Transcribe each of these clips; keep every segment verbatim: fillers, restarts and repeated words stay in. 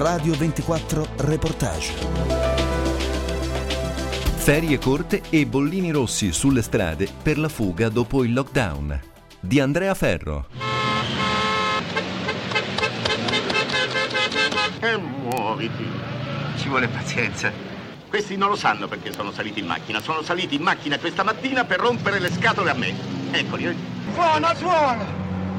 Radio ventiquattro Reportage. Ferie corte e bollini rossi sulle strade per la fuga dopo il lockdown. Di Andrea Ferro. E muoviti. Ci vuole pazienza. Questi non lo sanno perché sono saliti in macchina. Sono saliti in macchina questa mattina per rompere le scatole a me. Eccoli. Eh. Suona, suona!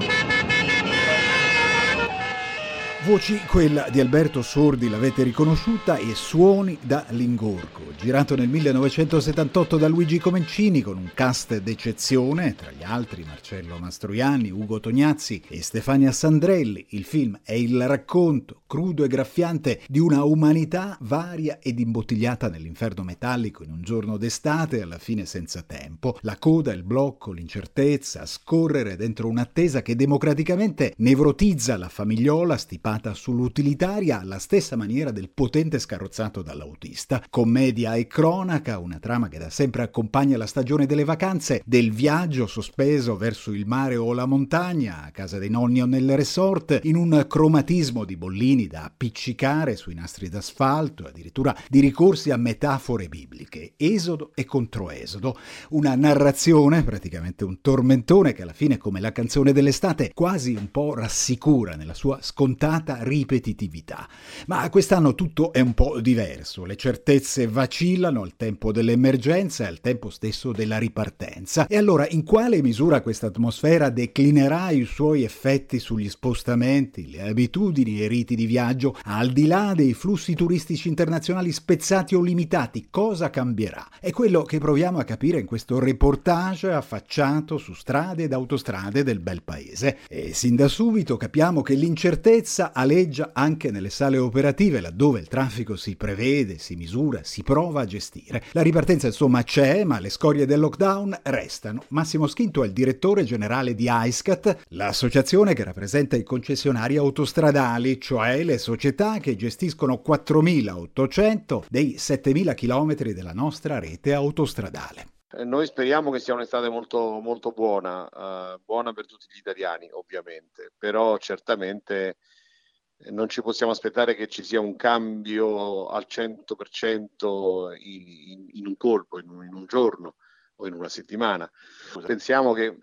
Voci, quella di Alberto Sordi, l'avete riconosciuta, e Suoni da Lingorgo, girato nel millenovecentosettantotto da Luigi Comencini con un cast d'eccezione, tra gli altri Marcello Mastroianni, Ugo Tognazzi e Stefania Sandrelli. Il film è il racconto crudo e graffiante di una umanità varia ed imbottigliata nell'inferno metallico in un giorno d'estate, alla fine senza tempo. La coda, il blocco, l'incertezza, a scorrere dentro un'attesa che democraticamente nevrotizza la famigliola stipata sull'utilitaria alla stessa maniera del potente scarrozzato dall'autista. Commedia e cronaca, una trama che da sempre accompagna la stagione delle vacanze, del viaggio sospeso verso il mare o la montagna, a casa dei nonni o nel resort, in un cromatismo di bollini da appiccicare sui nastri d'asfalto, addirittura di ricorsi a metafore bibliche, esodo e controesodo, una narrazione, praticamente un tormentone che alla fine, come la canzone dell'estate, quasi un po' rassicura nella sua scontata ripetitività. Ma quest'anno tutto è un po' diverso, le certezze vacillano al tempo dell'emergenza e al tempo stesso della ripartenza. E allora in quale misura questa atmosfera declinerà i suoi effetti sugli spostamenti, le abitudini e i riti di viaggio, al di là dei flussi turistici internazionali spezzati o limitati? Cosa cambierà? È quello che proviamo a capire in questo reportage affacciato su strade ed autostrade del bel paese. E sin da subito capiamo che l'incertezza aleggia anche nelle sale operative, laddove il traffico si prevede, si misura, si prova a gestire. La ripartenza insomma c'è, ma le scorie del lockdown restano. Massimo Schinto è il direttore generale di AISCAT, l'associazione che rappresenta i concessionari autostradali, cioè le società che gestiscono quattromilaottocento dei settemila chilometri della nostra rete autostradale. Noi speriamo che sia un'estate molto, molto buona, uh, buona per tutti gli italiani ovviamente, però certamente non ci possiamo aspettare che ci sia un cambio al cento per cento in, in, in un colpo, in un, in un giorno o in una settimana. Pensiamo che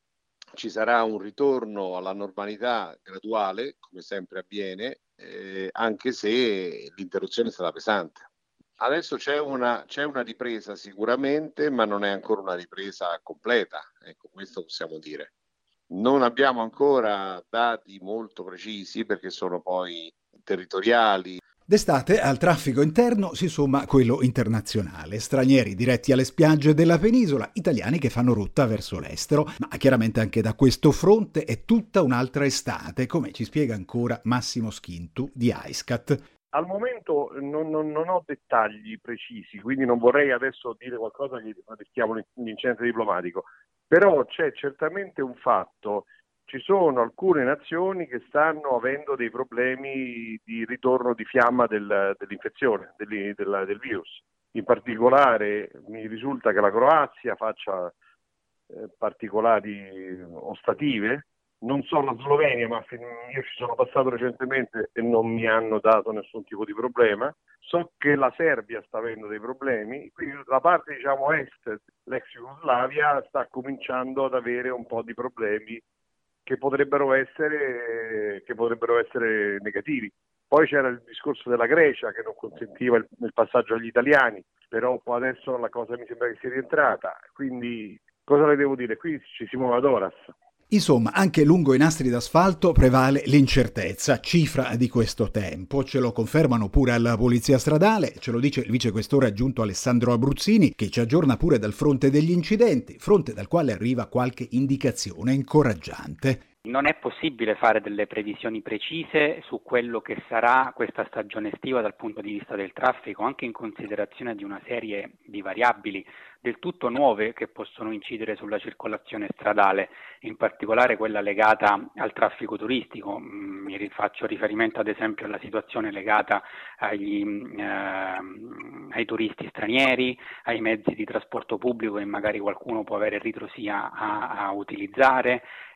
ci sarà un ritorno alla normalità graduale, come sempre avviene, eh, anche se l'interruzione è stata pesante. Adesso c'è una, c'è una ripresa sicuramente, ma non è ancora una ripresa completa, ecco, questo possiamo dire. Non abbiamo ancora dati molto precisi perché sono poi territoriali. D'estate al traffico interno si somma quello internazionale, stranieri diretti alle spiagge della penisola, italiani che fanno rotta verso l'estero, ma chiaramente anche da questo fronte è tutta un'altra estate, come ci spiega ancora Massimo Schintu di AISCAT. Al momento non, non, non ho dettagli precisi, quindi non vorrei adesso dire qualcosa che rischiamo l'incidente diplomatico, però c'è certamente un fatto: ci sono alcune nazioni che stanno avendo dei problemi di ritorno di fiamma del, dell'infezione, del, del, del virus. In particolare mi risulta che la Croazia faccia eh, particolari ostative. Non so la Slovenia, ma io ci sono passato recentemente e non mi hanno dato nessun tipo di problema. So che la Serbia sta avendo dei problemi, quindi la parte diciamo est, l'ex Jugoslavia, sta cominciando ad avere un po' di problemi che potrebbero essere, che potrebbero essere negativi. Poi c'era il discorso della Grecia che non consentiva il, il passaggio agli italiani, però adesso la cosa mi sembra che sia rientrata, quindi cosa le devo dire? Qui ci si muove ad horas. Insomma, anche lungo i nastri d'asfalto prevale l'incertezza, cifra di questo tempo. Ce lo confermano pure alla Polizia Stradale, ce lo dice il vicequestore aggiunto Alessandro Abruzzini, che ci aggiorna pure dal fronte degli incidenti, fronte dal quale arriva qualche indicazione incoraggiante. Non è possibile fare delle previsioni precise su quello che sarà questa stagione estiva dal punto di vista del traffico, anche in considerazione di una serie di variabili del tutto nuove che possono incidere sulla circolazione stradale, in particolare quella legata al traffico turistico. Mi faccio riferimento ad esempio alla situazione legata agli, eh, ai turisti stranieri, ai mezzi di trasporto pubblico che magari qualcuno può avere ritrosia a, a utilizzare,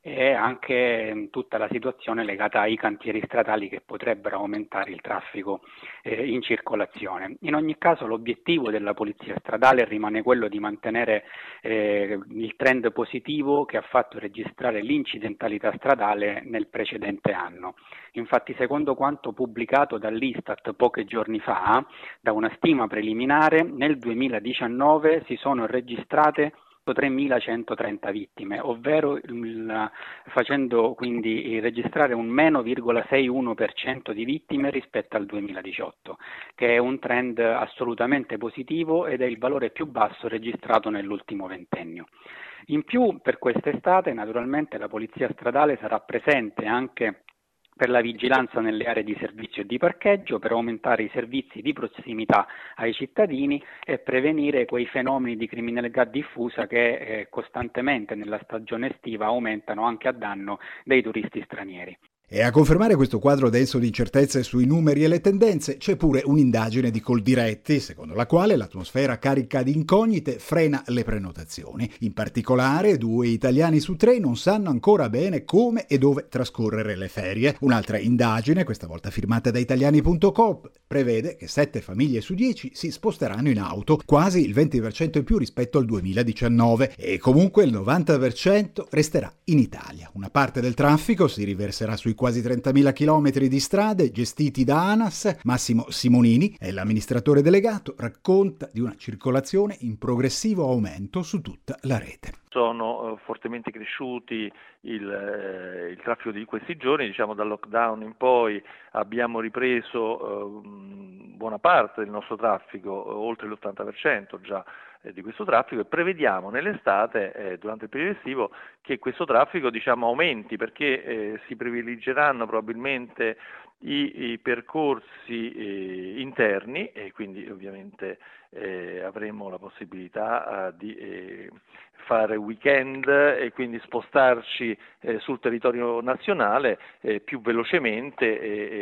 e anche tutta la situazione legata ai cantieri stradali che potrebbero aumentare il traffico eh, in circolazione. In ogni caso l'obiettivo della polizia stradale rimane quello di mantenere eh, il trend positivo che ha fatto registrare l'incidentalità stradale nel precedente anno. Infatti, secondo quanto pubblicato dall'Istat pochi giorni fa, da una stima preliminare, nel duemiladiciannove si sono registrate tremilacentotrenta vittime, ovvero il, facendo quindi registrare un meno virgola sessantuno per cento di vittime rispetto al duemiladiciotto, che è un trend assolutamente positivo ed è il valore più basso registrato nell'ultimo ventennio. In più, per quest'estate, naturalmente la polizia stradale sarà presente anche per la vigilanza nelle aree di servizio e di parcheggio, per aumentare i servizi di prossimità ai cittadini e prevenire quei fenomeni di criminalità diffusa che eh, costantemente nella stagione estiva aumentano anche a danno dei turisti stranieri. E a confermare questo quadro denso di incertezze sui numeri e le tendenze c'è pure un'indagine di Coldiretti, secondo la quale l'atmosfera carica di incognite frena le prenotazioni. In particolare, due italiani su tre non sanno ancora bene come e dove trascorrere le ferie. Un'altra indagine, questa volta firmata da italiani punto com, prevede che sette famiglie su dieci si sposteranno in auto, quasi il venti per cento in più rispetto al duemiladiciannove, e comunque il novanta per cento resterà in Italia. Una parte del traffico si riverserà sui quasi trentamila chilometri di strade gestiti da ANAS. Massimo Simonini è l'amministratore delegato, racconta di una circolazione in progressivo aumento su tutta la rete. Sono uh, fortemente cresciuti il, eh, il traffico di questi giorni, diciamo dal lockdown in poi abbiamo ripreso uh, buona parte del nostro traffico, uh, oltre l'ottanta per cento già eh, di questo traffico, e prevediamo nell'estate, eh, durante il periodo estivo, che questo traffico diciamo aumenti, perché eh, si privilegeranno probabilmente I, i percorsi eh, interni, e quindi ovviamente eh, avremo la possibilità eh, di eh, fare weekend e quindi spostarci eh, sul territorio nazionale eh, più velocemente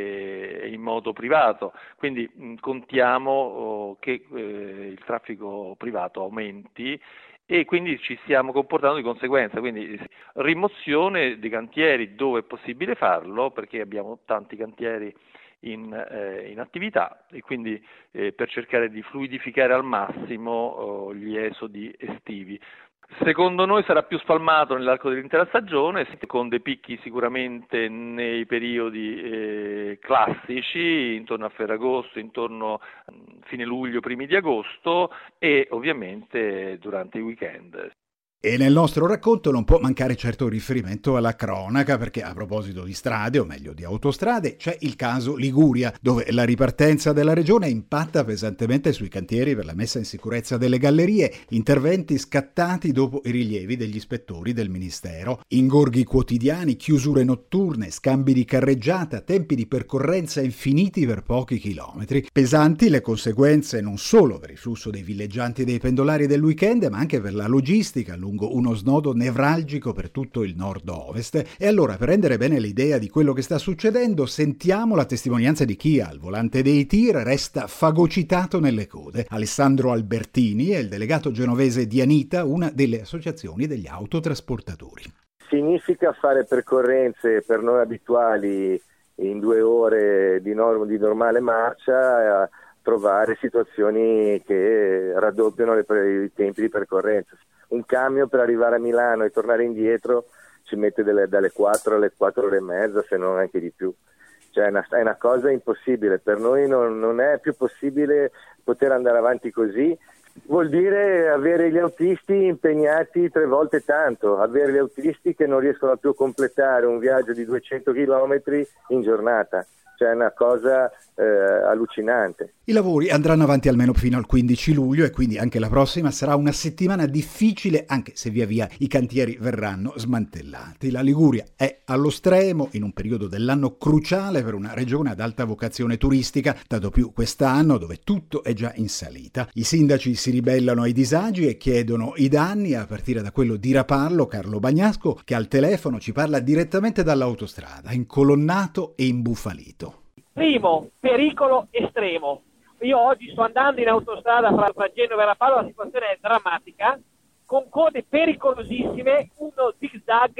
e, e in modo privato. Quindi mh, contiamo oh, che eh, il traffico privato aumenti e quindi ci stiamo comportando di conseguenza, quindi rimozione di cantieri dove è possibile farlo, perché abbiamo tanti cantieri in, eh, in attività, e quindi eh, per cercare di fluidificare al massimo oh, gli esodi estivi. Secondo noi sarà più spalmato nell'arco dell'intera stagione, con dei picchi sicuramente nei periodi eh, classici, intorno a Ferragosto, intorno a fine luglio, primi di agosto, e ovviamente durante i weekend. E nel nostro racconto non può mancare certo riferimento alla cronaca, perché a proposito di strade, o meglio di autostrade, c'è il caso Liguria, dove la ripartenza della regione impatta pesantemente sui cantieri per la messa in sicurezza delle gallerie, interventi scattati dopo i rilievi degli ispettori del Ministero. Ingorghi quotidiani, chiusure notturne, scambi di carreggiata, tempi di percorrenza infiniti per pochi chilometri. Pesanti le conseguenze non solo per il flusso dei villeggianti e dei pendolari del weekend, ma anche per la logistica lungo uno snodo nevralgico per tutto il nord-ovest. E allora, per rendere bene l'idea di quello che sta succedendo, sentiamo la testimonianza di chi al volante dei tir resta fagocitato nelle code. Alessandro Albertini è il delegato genovese di Anita, una delle associazioni degli autotrasportatori. Significa fare percorrenze per noi abituali in due ore di, norm- di normale marcia, a trovare situazioni che raddoppiano le pre- i tempi di percorrenza. Un camion per arrivare a Milano e tornare indietro ci mette delle, dalle quattro alle quattro ore e mezza, se non anche di più. Cioè è una, è una cosa impossibile. Per noi non, non è più possibile poter andare avanti così. Vuol dire avere gli autisti impegnati tre volte tanto, avere gli autisti che non riescono più a completare un viaggio di duecento chilometri in giornata. Cioè è una cosa eh, allucinante. I lavori andranno avanti almeno fino al quindici luglio, e quindi anche la prossima sarà una settimana difficile, anche se via via i cantieri verranno smantellati. La Liguria è allo stremo in un periodo dell'anno cruciale per una regione ad alta vocazione turistica, tanto più quest'anno dove tutto è già in salita. I sindaci si ribellano ai disagi e chiedono i danni, a partire da quello di Rapallo, Carlo Bagnasco, che al telefono ci parla direttamente dall'autostrada, incolonnato e imbufalito. Primo, pericolo estremo. Io oggi sto andando in autostrada fra, fra Genova e Rapallo, la situazione è drammatica, con code pericolosissime, uno zigzag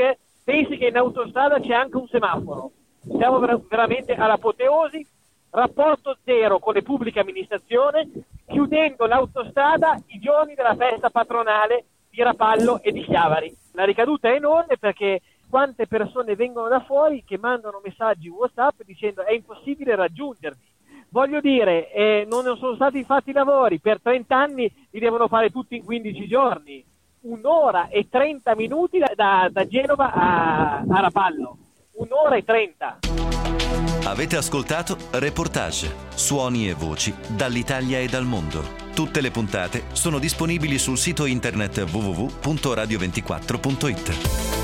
pensi che in autostrada c'è anche un semaforo. Siamo ver- veramente all'apoteosi, rapporto zero con le pubbliche amministrazioni, chiudendo l'autostrada i giorni della festa patronale di Rapallo e di Chiavari. La ricaduta è enorme perché quante persone vengono da fuori che mandano messaggi WhatsApp dicendo è impossibile raggiungervi. Voglio dire, eh, non sono stati fatti i lavori, per trenta anni li devono fare tutti in quindici giorni. Un'ora e trenta minuti da, da, da Genova a, a Rapallo. Un'ora e trenta. Avete ascoltato Reportage, suoni e voci dall'Italia e dal mondo. Tutte le puntate sono disponibili sul sito internet w w w punto radio ventiquattro punto it.